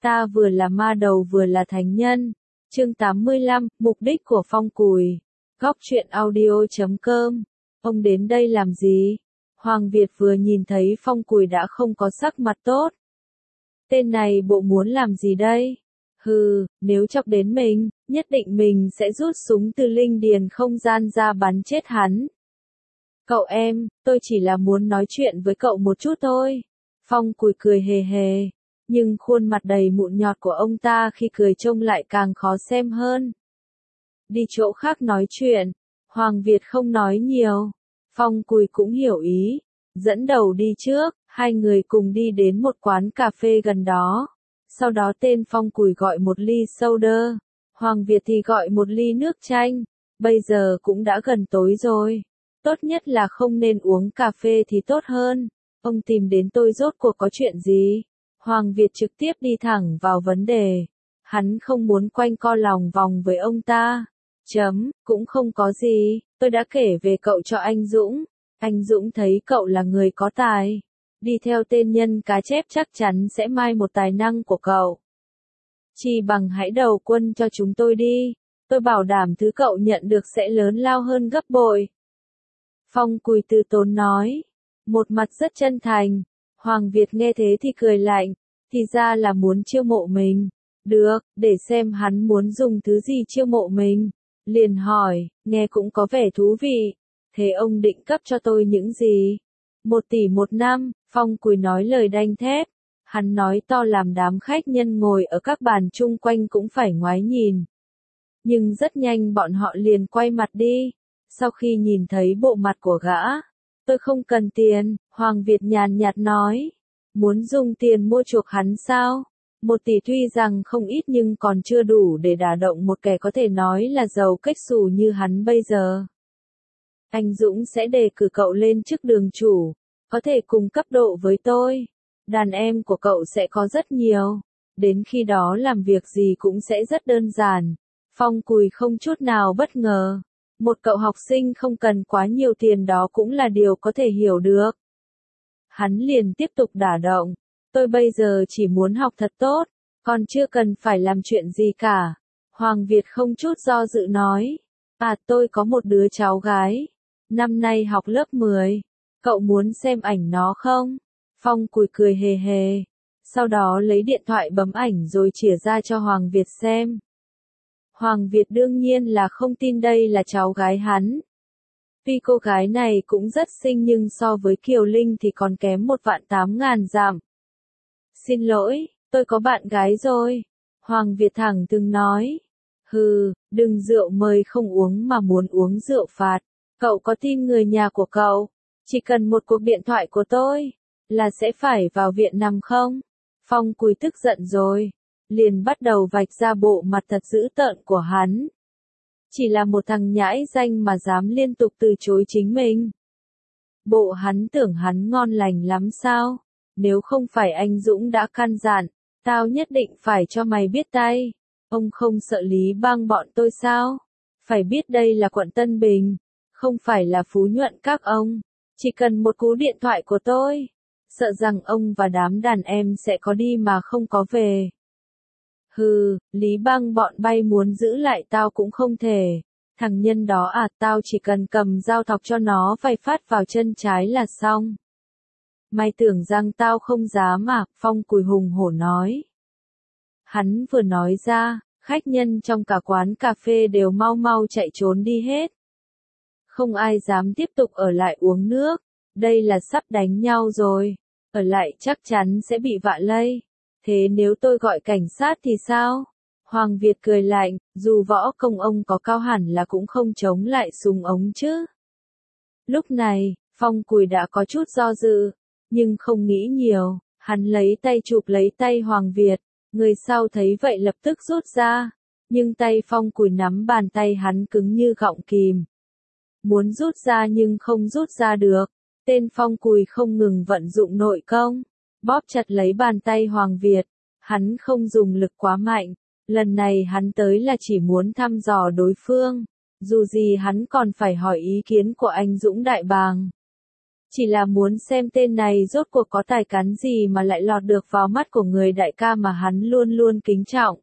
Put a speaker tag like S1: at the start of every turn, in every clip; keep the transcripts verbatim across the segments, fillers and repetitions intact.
S1: Ta vừa là ma đầu vừa là thánh nhân. Chương tám mươi lăm, mục đích của Phong Cùi. Góc truyện audio chấm com. Ông đến đây làm gì? Hoàng Việt vừa nhìn thấy Phong Cùi đã không có sắc mặt tốt. Tên này bộ muốn làm gì đây? Hừ, nếu chọc đến mình, nhất định mình sẽ rút súng từ linh điền không gian ra bắn chết hắn. Cậu em, tôi chỉ là muốn nói chuyện với cậu một chút thôi. Phong Cùi cười hề hề, nhưng khuôn mặt đầy mụn nhọt của ông ta khi cười trông lại càng khó xem hơn. Đi chỗ khác nói chuyện, Hoàng Việt không nói nhiều. Phong Cùi cũng hiểu ý, dẫn đầu đi trước, hai người cùng đi đến một quán cà phê gần đó. Sau đó tên Phong Cùi gọi một ly soda, Hoàng Việt thì gọi một ly nước chanh. Bây giờ cũng đã gần tối rồi, tốt nhất là không nên uống cà phê thì tốt hơn. Ông tìm đến tôi rốt cuộc có chuyện gì? Hoàng Việt trực tiếp đi thẳng vào vấn đề. Hắn không muốn quanh co lòng vòng với ông ta. Chấm, cũng không có gì, tôi đã kể về cậu cho anh Dũng. Anh Dũng thấy cậu là người có tài. Đi theo tên nhân cá chép chắc chắn sẽ mai một tài năng của cậu. Chỉ bằng hãy đầu quân cho chúng tôi đi. Tôi bảo đảm thứ cậu nhận được sẽ lớn lao hơn gấp bội. Phong Cùi từ tốn nói. Một mặt rất chân thành. Hoàng Việt nghe thế thì cười lạnh. Thì ra là muốn chiêu mộ mình. Được, để xem hắn muốn dùng thứ gì chiêu mộ mình. Liền hỏi, nghe cũng có vẻ thú vị. Thế ông định cấp cho tôi những gì? Một tỷ một năm, Phong Cùi nói lời đanh thép. Hắn nói to làm đám khách nhân ngồi ở các bàn chung quanh cũng phải ngoái nhìn. Nhưng rất nhanh bọn họ liền quay mặt đi. Sau khi nhìn thấy bộ mặt của gã, tôi không cần tiền, Hoàng Việt nhàn nhạt nói. Muốn dùng tiền mua chuộc hắn sao? Một tỷ tuy rằng không ít nhưng còn chưa đủ để đả động một kẻ có thể nói là giàu cách xù như hắn bây giờ. Anh Dũng sẽ đề cử cậu lên chức đường chủ, có thể cùng cấp độ với tôi. Đàn em của cậu sẽ có rất nhiều. Đến khi đó làm việc gì cũng sẽ rất đơn giản. Phong Cùi không chút nào bất ngờ. Một cậu học sinh không cần quá nhiều tiền đó cũng là điều có thể hiểu được. Hắn liền tiếp tục đả động. Tôi bây giờ chỉ muốn học thật tốt, còn chưa cần phải làm chuyện gì cả. Hoàng Việt không chút do dự nói. À, tôi có một đứa cháu gái. Năm nay học lớp mười. Cậu muốn xem ảnh nó không? Phong Cùi cười hề hề. Sau đó lấy điện thoại bấm ảnh rồi chìa ra cho Hoàng Việt xem. Hoàng Việt đương nhiên là không tin đây là cháu gái hắn. Tuy cô gái này cũng rất xinh nhưng so với Kiều Linh thì còn kém một vạn tám ngàn dặm. Xin lỗi, tôi có bạn gái rồi. Hoàng Việt thẳng từng nói. Hừ, đừng rượu mời không uống mà muốn uống rượu phạt. Cậu có tin người nhà của cậu? Chỉ cần một cuộc điện thoại của tôi, là sẽ phải vào viện nằm không? Phong Cùi tức giận rồi. Liền bắt đầu vạch ra bộ mặt thật dữ tợn của hắn. Chỉ là một thằng nhãi danh mà dám liên tục từ chối chính mình. Bộ hắn tưởng hắn ngon lành lắm sao? Nếu không phải anh Dũng đã căn dặn, tao nhất định phải cho mày biết tay. Ông không sợ Lý Bang bọn tôi sao? Phải biết đây là quận Tân Bình, không phải là Phú Nhuận các ông. Chỉ cần một cú điện thoại của tôi, sợ rằng ông và đám đàn em sẽ có đi mà không có về. Hừ, Lý Bang bọn bay muốn giữ lại tao cũng không thể. Thằng nhân đó à, tao chỉ cần cầm dao thọc cho nó vài phát vào chân trái là xong. Mày tưởng rằng tao không dám à? Phong Cùi hùng hổ nói. Hắn vừa nói ra, khách nhân trong cả quán cà phê đều mau mau chạy trốn đi hết. Không ai dám tiếp tục ở lại uống nước. Đây là sắp đánh nhau rồi. Ở lại chắc chắn sẽ bị vạ lây. Thế nếu tôi gọi cảnh sát thì sao? Hoàng Việt cười lạnh, dù võ công ông có cao hẳn là cũng không chống lại súng ống chứ. Lúc này, Phong Cùi đã có chút do dự, nhưng không nghĩ nhiều, hắn lấy tay chụp lấy tay Hoàng Việt, người sau thấy vậy lập tức rút ra, nhưng tay Phong Cùi nắm bàn tay hắn cứng như gọng kìm. Muốn rút ra nhưng không rút ra được, tên Phong Cùi không ngừng vận dụng nội công. Bóp chặt lấy bàn tay Hoàng Việt, hắn không dùng lực quá mạnh, lần này hắn tới là chỉ muốn thăm dò đối phương, dù gì hắn còn phải hỏi ý kiến của anh Dũng Đại Bàng. Chỉ là muốn xem tên này rốt cuộc có tài cán gì mà lại lọt được vào mắt của người đại ca mà hắn luôn luôn kính trọng.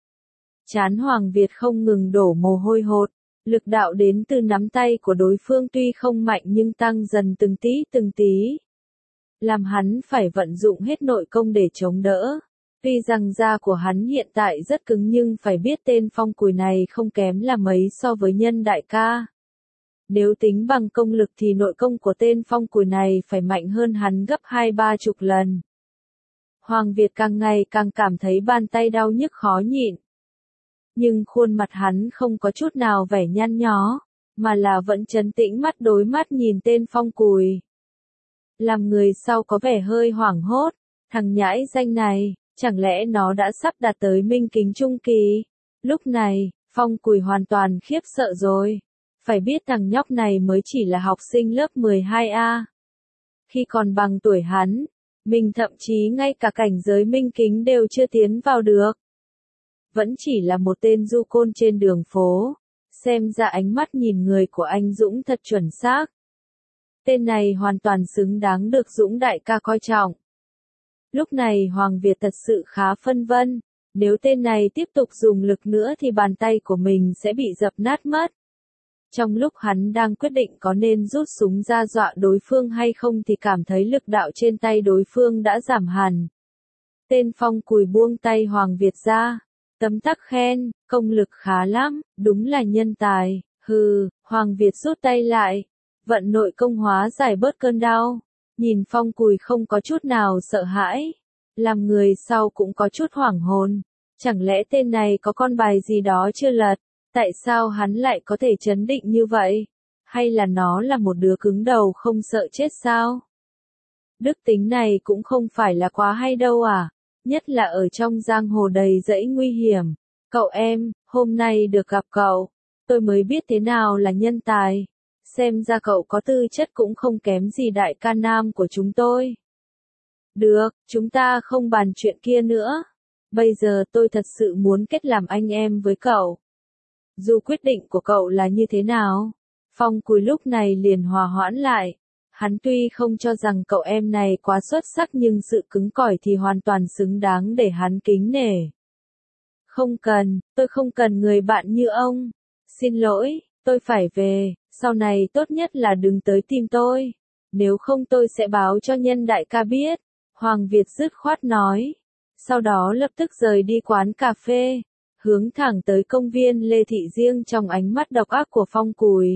S1: Trán Hoàng Việt không ngừng đổ mồ hôi hột, lực đạo đến từ nắm tay của đối phương tuy không mạnh nhưng tăng dần từng tí từng tí. Làm hắn phải vận dụng hết nội công để chống đỡ. Tuy rằng da của hắn hiện tại rất cứng nhưng phải biết tên Phong Cùi này không kém là mấy so với nhân đại ca. Nếu tính bằng công lực thì nội công của tên Phong Cùi này phải mạnh hơn hắn gấp hai ba chục lần. Hoàng Việt càng ngày càng cảm thấy bàn tay đau nhức khó nhịn. Nhưng khuôn mặt hắn không có chút nào vẻ nhăn nhó, mà là vẫn trấn tĩnh mắt đối mắt nhìn tên Phong Cùi. Làm người sau có vẻ hơi hoảng hốt, thằng nhãi danh này, chẳng lẽ nó đã sắp đạt tới minh kính trung kỳ? Lúc này, Phong Cùi hoàn toàn khiếp sợ rồi. Phải biết thằng nhóc này mới chỉ là học sinh lớp mười hai A. Khi còn bằng tuổi hắn, mình thậm chí ngay cả cảnh giới minh kính đều chưa tiến vào được. Vẫn chỉ là một tên du côn trên đường phố. Xem ra ánh mắt nhìn người của anh Dũng thật chuẩn xác. Tên này hoàn toàn xứng đáng được Dũng đại ca coi trọng. Lúc này Hoàng Việt thật sự khá phân vân. Nếu tên này tiếp tục dùng lực nữa thì bàn tay của mình sẽ bị dập nát mất. Trong lúc hắn đang quyết định có nên rút súng ra dọa đối phương hay không thì cảm thấy lực đạo trên tay đối phương đã giảm hẳn. Tên Phong Cùi buông tay Hoàng Việt ra. Tấm tắc khen, công lực khá lắm, đúng là nhân tài. Hừ, Hoàng Việt rút tay lại. Vận nội công hóa giải bớt cơn đau. Nhìn Phong Cùi không có chút nào sợ hãi. Làm người sau cũng có chút hoảng hồn. Chẳng lẽ tên này có con bài gì đó chưa lật? Tại sao hắn lại có thể trấn định như vậy? Hay là nó là một đứa cứng đầu không sợ chết sao? Đức tính này cũng không phải là quá hay đâu à? Nhất là ở trong giang hồ đầy dẫy nguy hiểm. Cậu em, hôm nay được gặp cậu, tôi mới biết thế nào là nhân tài. Xem ra cậu có tư chất cũng không kém gì đại ca nam của chúng tôi. Được, chúng ta không bàn chuyện kia nữa. Bây giờ tôi thật sự muốn kết làm anh em với cậu. Dù quyết định của cậu là như thế nào, Phong Cùi lúc này liền hòa hoãn lại. Hắn tuy không cho rằng cậu em này quá xuất sắc nhưng sự cứng cỏi thì hoàn toàn xứng đáng để hắn kính nể. Không cần, tôi không cần người bạn như ông. Xin lỗi, tôi phải về, sau này tốt nhất là đừng tới tìm tôi. Nếu không tôi sẽ báo cho nhân đại ca biết. Hoàng Việt dứt khoát nói. Sau đó lập tức rời đi quán cà phê, hướng thẳng tới công viên Lê Thị Riêng trong ánh mắt độc ác của Phong Cùi.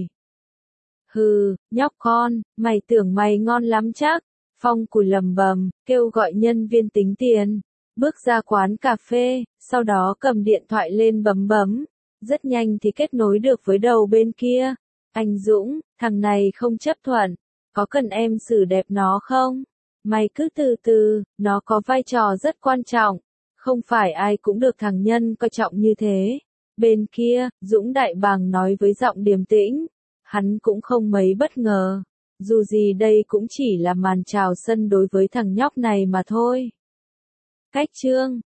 S1: Hừ, nhóc con, mày tưởng mày ngon lắm chắc. Phong Cùi lầm bầm, kêu gọi nhân viên tính tiền. Bước ra quán cà phê, sau đó cầm điện thoại lên bấm bấm. Rất nhanh thì kết nối được với đầu bên kia. Anh Dũng, thằng này không chấp thuận. Có cần em xử đẹp nó không? Mày cứ từ từ, nó có vai trò rất quan trọng. Không phải ai cũng được thằng Nhân coi trọng như thế. Bên kia, Dũng đại bàng nói với giọng điềm tĩnh. Hắn cũng không mấy bất ngờ. Dù gì đây cũng chỉ là màn chào sân đối với thằng nhóc này mà thôi. Cách chương